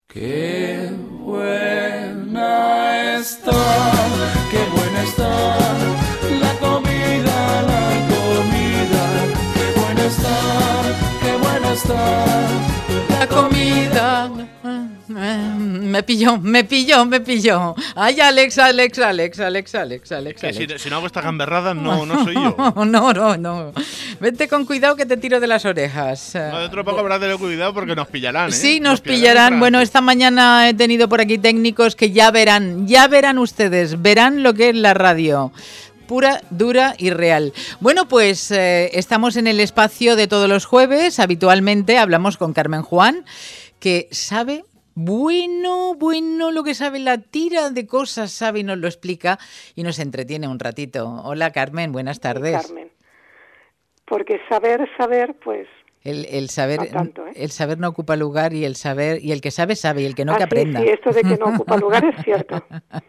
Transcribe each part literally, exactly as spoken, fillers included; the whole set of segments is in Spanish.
Qué buena está, qué buena está la comida, la comida. Qué buena está, qué buena está la comida. Me pilló, me pilló, me pilló. Ay, Alex, Alex, Alex, Alex, Alex, Alex. Que Alex. si, si no hago esta gamberrada, no, no soy yo. No, no, no. Vete con cuidado que te tiro de las orejas. No, dentro de poco habrá de tener cuidado porque nos pillarán, ¿eh? Sí, nos, nos pillarán. pillarán. Bueno, esta mañana he tenido por aquí técnicos que ya verán, ya verán ustedes, verán lo que es la radio. Pura, dura y real. Bueno, pues eh, estamos en el espacio de todos los jueves. Habitualmente hablamos con Carmen Juan, que sabe... Bueno, bueno, lo que sabe, la tira de cosas sabe y nos lo explica y nos entretiene un ratito. Hola, Carmen, buenas tardes. Carmen, porque saber, saber, pues... El, el saber, no tanto, ¿eh? el saber no ocupa lugar y el saber y el que sabe sabe y el que no ah, que aprenda. Sí, sí, esto de que no ocupa lugar es cierto.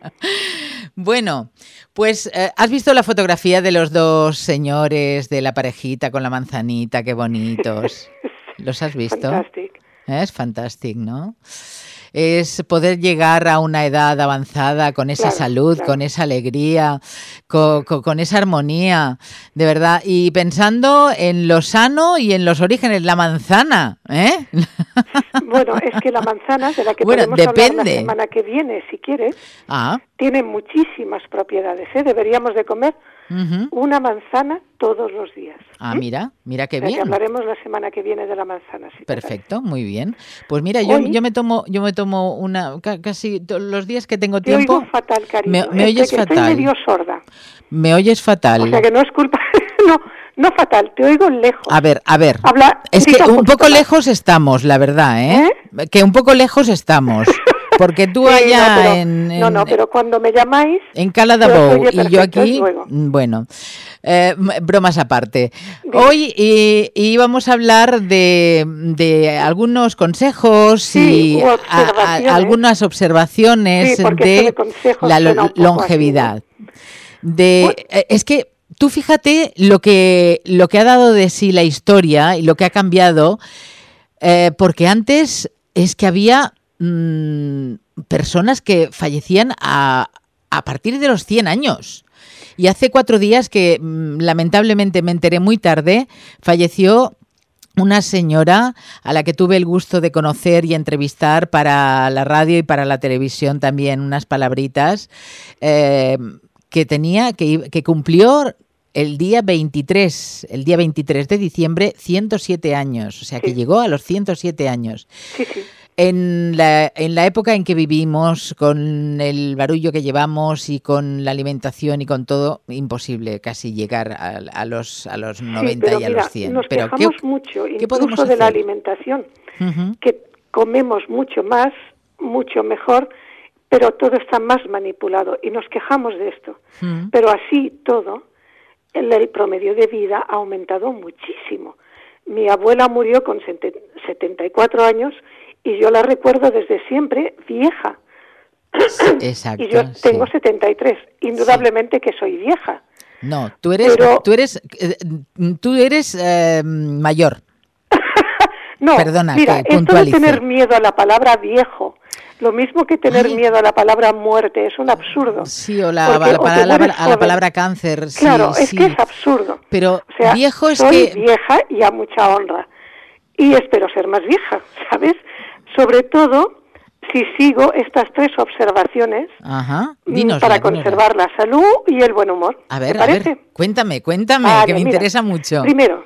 Bueno, pues eh, ¿has visto la fotografía de los dos señores de la parejita con la manzanita? Qué bonitos. ¿Los has visto? Fantástico. Es fantástico, ¿no? Es poder llegar a una edad avanzada con esa claro, salud, claro. con esa alegría, con, con, con esa armonía, de verdad. Y pensando en lo sano y en los orígenes, la manzana, ¿eh? Bueno, es que la manzana, de la que bueno, podemos depende. hablar la semana que viene, si quieres, ah. tiene muchísimas propiedades, ¿eh? Deberíamos de comer uh-huh. una manzana todos los días. Ah, ¿eh? mira, mira qué o sea, bien. Que hablaremos la semana que viene de la manzana. Si Perfecto, muy bien. Pues mira, yo, Hoy, yo me tomo, yo me tomo una casi todos los días que tengo te tiempo. Oigo fatal, cariño. Me, me es oyes que fatal. Estoy medio sorda. Me oyes fatal. O sea que no es culpa, no, no fatal, te oigo lejos. A ver, a ver. Habla, es que un, un poco más. lejos estamos, la verdad, ¿eh? ¿Eh? Que un poco lejos estamos. Porque tú sí, allá no, pero, en, en... No, no, pero cuando me llamáis... En Cala de Bou y yo aquí... Bueno, eh, bromas aparte. Bien. Hoy y, y íbamos a hablar de, de algunos consejos sí, y a, a, algunas observaciones sí, de la lo, longevidad. Así, ¿no? De, bueno. Es que tú fíjate lo que, lo que ha dado de sí la historia y lo que ha cambiado, eh, porque antes es que había... personas que fallecían a, a partir de los cien años. Y hace cuatro días que lamentablemente me enteré muy tarde, falleció una señora a la que tuve el gusto de conocer y entrevistar para la radio y para la televisión también, unas palabritas, eh, que tenía, que, que cumplió el día veintitrés, el día veintitrés de diciembre, ciento siete años. O sea, que sí. Llegó a los ciento siete años. Sí, sí. En la, en la época en que vivimos, con el barullo que llevamos y con la alimentación y con todo, imposible casi llegar a, a los a los noventa sí, y a mira, los cien. Nos pero quejamos ¿qué, mucho, ¿qué incluso de la alimentación, uh-huh. que comemos mucho más, mucho mejor, pero todo está más manipulado y nos quejamos de esto. Uh-huh. Pero así todo, el, el promedio de vida ha aumentado muchísimo. Mi abuela murió con setenta y cuatro años y yo la recuerdo desde siempre vieja. Exacto. Y yo tengo sí. setenta y tres, indudablemente sí. que soy vieja. No, tú eres, Pero... tú eres, tú eres eh, mayor. No, Perdona, mira, que esto de tener miedo a la palabra viejo, lo mismo que tener Ay. miedo a la palabra muerte, es un absurdo. Sí, o la, a, la, o a, la, a la palabra cáncer. Claro, sí, es sí. que es absurdo. Pero o sea, viejo es soy que... vieja y a mucha honra. Y espero ser más vieja, ¿sabes? Sobre todo si sigo estas tres observaciones Ajá. Dínosla, para dínosla. conservar la salud y el buen humor. A ver, ¿te a parece? ver, cuéntame, cuéntame, vale, que me mira, interesa mucho. Primero,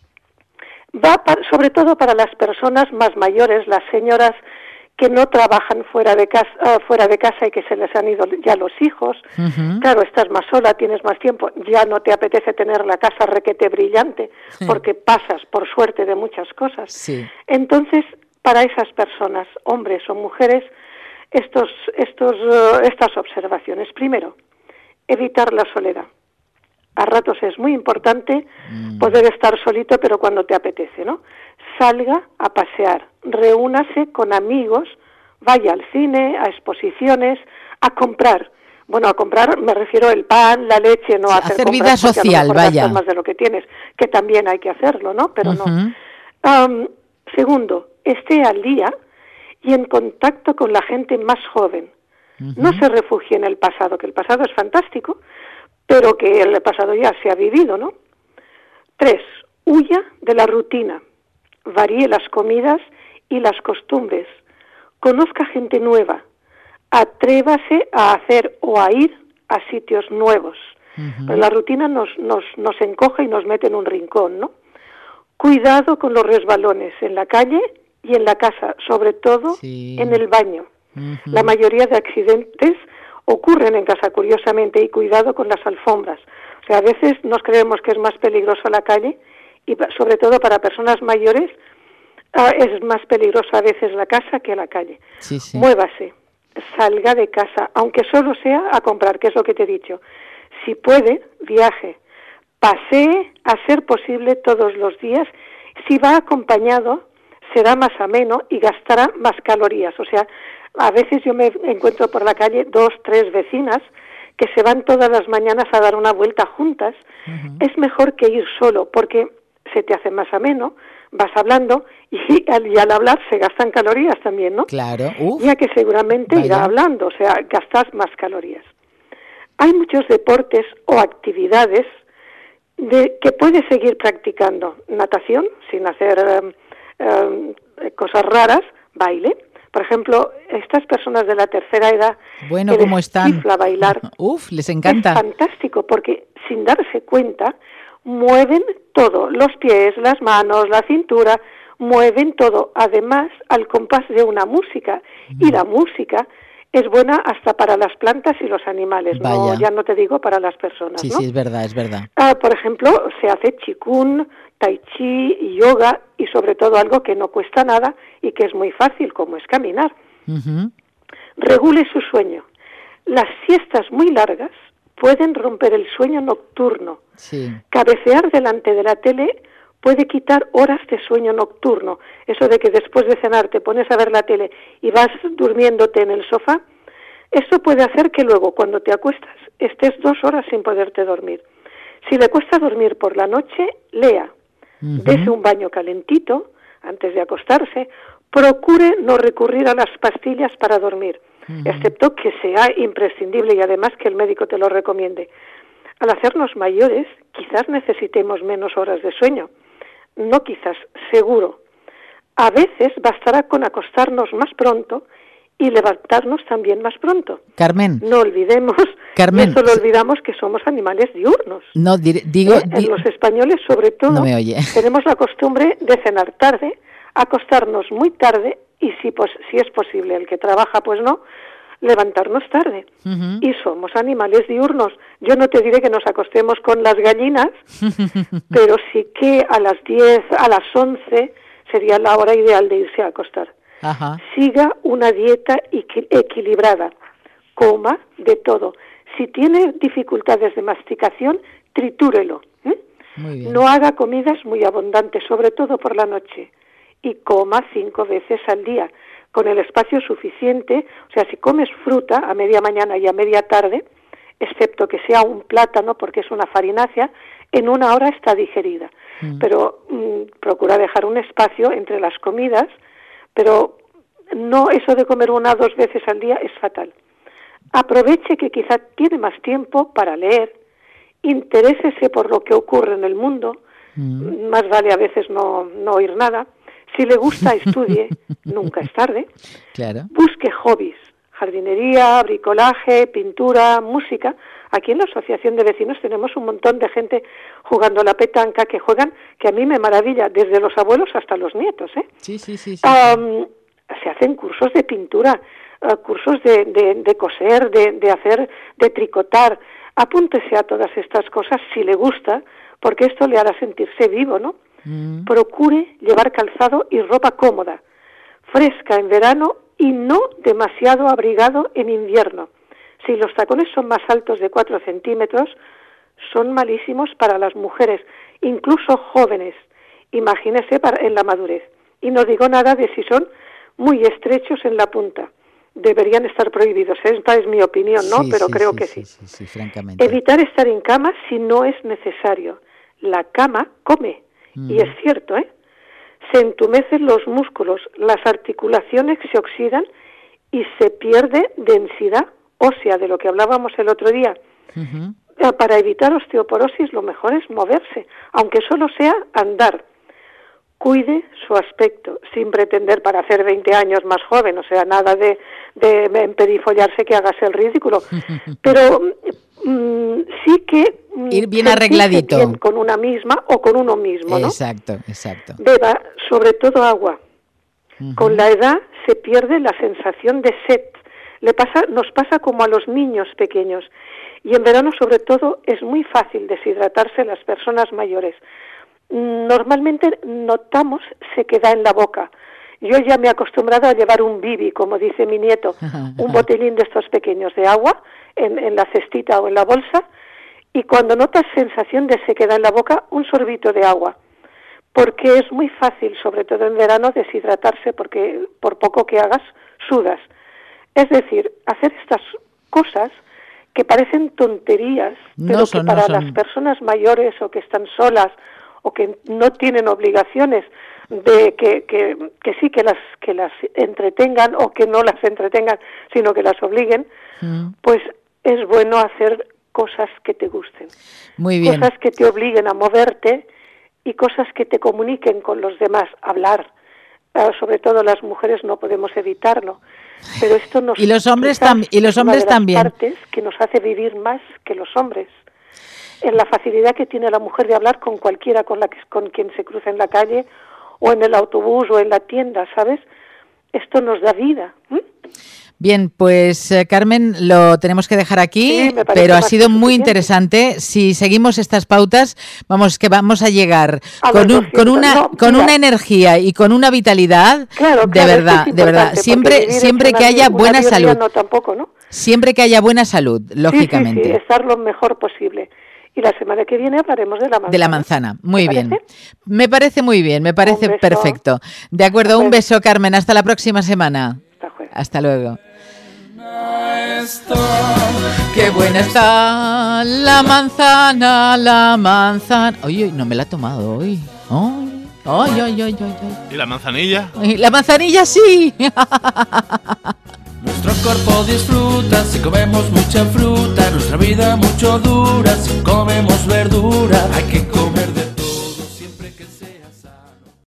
va para, sobre todo para las personas más mayores, las señoras que no trabajan fuera de casa, uh, fuera de casa y que se les han ido ya los hijos. Uh-huh. Claro, estás más sola, tienes más tiempo, ya no te apetece tener la casa requete brillante porque pasas, por suerte, de muchas cosas. Sí. Entonces, para esas personas, hombres o mujeres, estos, estos, uh, estas observaciones. Primero, evitar la soledad. A ratos es muy importante mm. poder estar solito, pero cuando te apetece, ¿no? Salga a pasear, reúnase con amigos, vaya al cine, a exposiciones, a comprar. Bueno, a comprar me refiero el pan, la leche, no sí, a hacer, hacer vida social, vaya. Más de lo que tienes, que también hay que hacerlo, ¿no? Pero uh-huh. no. Um, segundo, esté al día y en contacto con la gente más joven. Uh-huh. No se refugie en el pasado, que el pasado es fantástico, pero que el pasado ya se ha vivido, ¿no? Tres, huya de la rutina, varíe las comidas y las costumbres, conozca gente nueva, atrévase a hacer o a ir a sitios nuevos. Uh-huh. Pues la rutina nos, nos, nos encoge y nos mete en un rincón, ¿no? Cuidado con los resbalones en la calle y en la casa, sobre todo sí. en el baño. Uh-huh. La mayoría de accidentes ocurren en casa, curiosamente, y cuidado con las alfombras. O sea, a veces nos creemos que es más peligroso la calle y sobre todo para personas mayores uh, es más peligroso a veces la casa que la calle. Sí, sí. Muévase, salga de casa, aunque solo sea a comprar, que es lo que te he dicho. Si puede, viaje, pasee a ser posible todos los días. Si va acompañado, será más ameno y gastará más calorías. O sea, a veces yo me encuentro por la calle dos, tres vecinas que se van todas las mañanas a dar una vuelta juntas. Uh-huh. Es mejor que ir solo, porque se te hace más ameno, vas hablando y al, y al hablar se gastan calorías también, ¿no? Claro. Uf. Ya que seguramente Vaya. irá hablando, o sea, gastas más calorías. Hay muchos deportes o actividades de, que puedes seguir practicando. Natación, sin hacer um, um, cosas raras, baile. Por ejemplo, estas personas de la tercera edad bueno, que ¿cómo les están? chifla bailar. Uf, les encanta. Es fantástico porque sin darse cuenta mueven todo, los pies, las manos, la cintura, mueven todo. Además, al compás de una música. Mm. Y la música es buena hasta para las plantas y los animales, no, ya no te digo para las personas. Sí, ¿no? sí, es verdad, es verdad. Ah, por ejemplo, se hace qigong, tai chi, yoga y sobre todo algo que no cuesta nada y que es muy fácil, como es caminar. Uh-huh. Regule su sueño. Las siestas muy largas pueden romper el sueño nocturno. Sí. Cabecear delante de la tele puede quitar horas de sueño nocturno. Eso de que después de cenar te pones a ver la tele y vas durmiéndote en el sofá, esto puede hacer que luego, cuando te acuestas, estés dos horas sin poderte dormir. Si le cuesta dormir por la noche, lea. Uh-huh. Dese un baño calentito antes de acostarse. Procure no recurrir a las pastillas para dormir, uh-huh. excepto que sea imprescindible y además que el médico te lo recomiende. Al hacernos mayores, quizás necesitemos menos horas de sueño. No quizás, seguro. A veces bastará con acostarnos más pronto y levantarnos también más pronto. Carmen. No olvidemos, Carmen, no solo olvidamos que somos animales diurnos. No, di- digo... ¿Eh? En di- los españoles, sobre todo, no me oye. tenemos la costumbre de cenar tarde, acostarnos muy tarde y si, pues, si es posible, el que trabaja, pues no, levantarnos tarde. Uh-huh. Y somos animales diurnos. Yo no te diré que nos acostemos con las gallinas, pero sí que a las diez, a las once sería la hora ideal de irse a acostar. Ajá. Siga una dieta equi- equilibrada, coma de todo. Si tiene dificultades de masticación, tritúrelo. ¿eh? Muy bien. No haga comidas muy abundantes, sobre todo por la noche, y coma cinco veces al día, con el espacio suficiente. O sea, si comes fruta a media mañana y a media tarde, excepto que sea un plátano, porque es una farinácea, en una hora está digerida. Mm. Pero mm, procura dejar un espacio entre las comidas, pero no, eso de comer una o dos veces al día es fatal. Aproveche que quizá tiene más tiempo para leer, interésese por lo que ocurre en el mundo, mm. más vale a veces no, no oír nada. Si le gusta, estudie, nunca es tarde. Claro. Busque hobbies, jardinería, bricolaje, pintura, música. Aquí en la Asociación de Vecinos tenemos un montón de gente jugando a la petanca, que juegan, que a mí me maravilla, desde los abuelos hasta los nietos, ¿eh? Sí, sí, sí. sí. Um, se hacen cursos de pintura, uh, cursos de, de, de coser, de, de hacer, de tricotar. Apúntese a todas estas cosas si le gusta, porque esto le hará sentirse vivo, ¿no? Mm. Procure llevar calzado y ropa cómoda, fresca en verano y no demasiado abrigado en invierno. Si los tacones son más altos de cuatro centímetros, son malísimos para las mujeres, incluso jóvenes. Imagínese para, en la madurez. Y no digo nada de si son muy estrechos en la punta. Deberían estar prohibidos. Esta es mi opinión, ¿no? Sí, Pero sí, creo sí, que sí, sí. sí, sí, francamente. Evitar estar en cama si no es necesario. La cama come. Mm. Y es cierto, ¿eh? se entumecen los músculos, las articulaciones se oxidan y se pierde densidad ósea, de lo que hablábamos el otro día. Uh-huh. Para evitar osteoporosis lo mejor es moverse, aunque solo sea andar. Cuide su aspecto, sin pretender para hacer veinte años más joven, o sea, nada de, de emperifollarse que hagas el ridículo. Pero mm, sí que... Mm, ir bien arregladito. Bien con una misma o con uno mismo, ¿no? Exacto, exacto. Beba sobre todo agua. Uh-huh. Con la edad se pierde la sensación de sed. Le pasa, nos pasa como a los niños pequeños. Y en verano, sobre todo, es muy fácil deshidratarse en las personas mayores. Normalmente notamos sequedad en la boca. Yo ya me he acostumbrado a llevar un bibi, como dice mi nieto, un botellín de estos pequeños de agua en, en la cestita o en la bolsa, y cuando notas sensación de sequedad en la boca, un sorbito de agua, porque es muy fácil, sobre todo en verano, deshidratarse, porque por poco que hagas, sudas. Es decir, hacer estas cosas que parecen tonterías, pero no son, que para no son. las personas mayores o que están solas o que no tienen obligaciones de que, que, que sí que las que las entretengan o que no las entretengan, sino que las obliguen, mm. pues es bueno hacer cosas que te gusten. Muy bien. Cosas que te obliguen a moverte y cosas que te comuniquen con los demás, hablar. Uh, sobre todo las mujeres no podemos evitarlo. Pero esto nos y los hombres también y los hombres es una de las también partes que nos hace vivir más que los hombres, en la facilidad que tiene la mujer de hablar con cualquiera con la que, con quien se cruza en la calle o en el autobús o en la tienda, ¿sabes? Esto nos da vida. ¿Mm? Bien, pues eh, Carmen, lo tenemos que dejar aquí, sí, pero ha sido muy suficiente. interesante. Si seguimos estas pautas, vamos que vamos a llegar a con, un, con una no, con una energía y con una vitalidad claro, de claro, verdad, es de verdad. Siempre siempre que haya buena salud. No, tampoco, ¿no? Siempre que haya buena salud, lógicamente. Sí, sí, sí, estar lo mejor posible. Y la semana que viene hablaremos de la manzana. De la manzana, muy bien. Parece? Me parece muy bien, me parece perfecto. De acuerdo, un beso, Carmen. Hasta la próxima semana. Hasta, jueves. Hasta luego. Está, qué buena está la manzana, la manzana. Oye, no me la he tomado hoy. Ay, ay, ay, ay, ay. ¿Y la manzanilla? Ay, la manzanilla sí. Nuestro cuerpo disfruta si comemos mucha fruta, nuestra vida mucho dura si comemos verdura. Hay que comer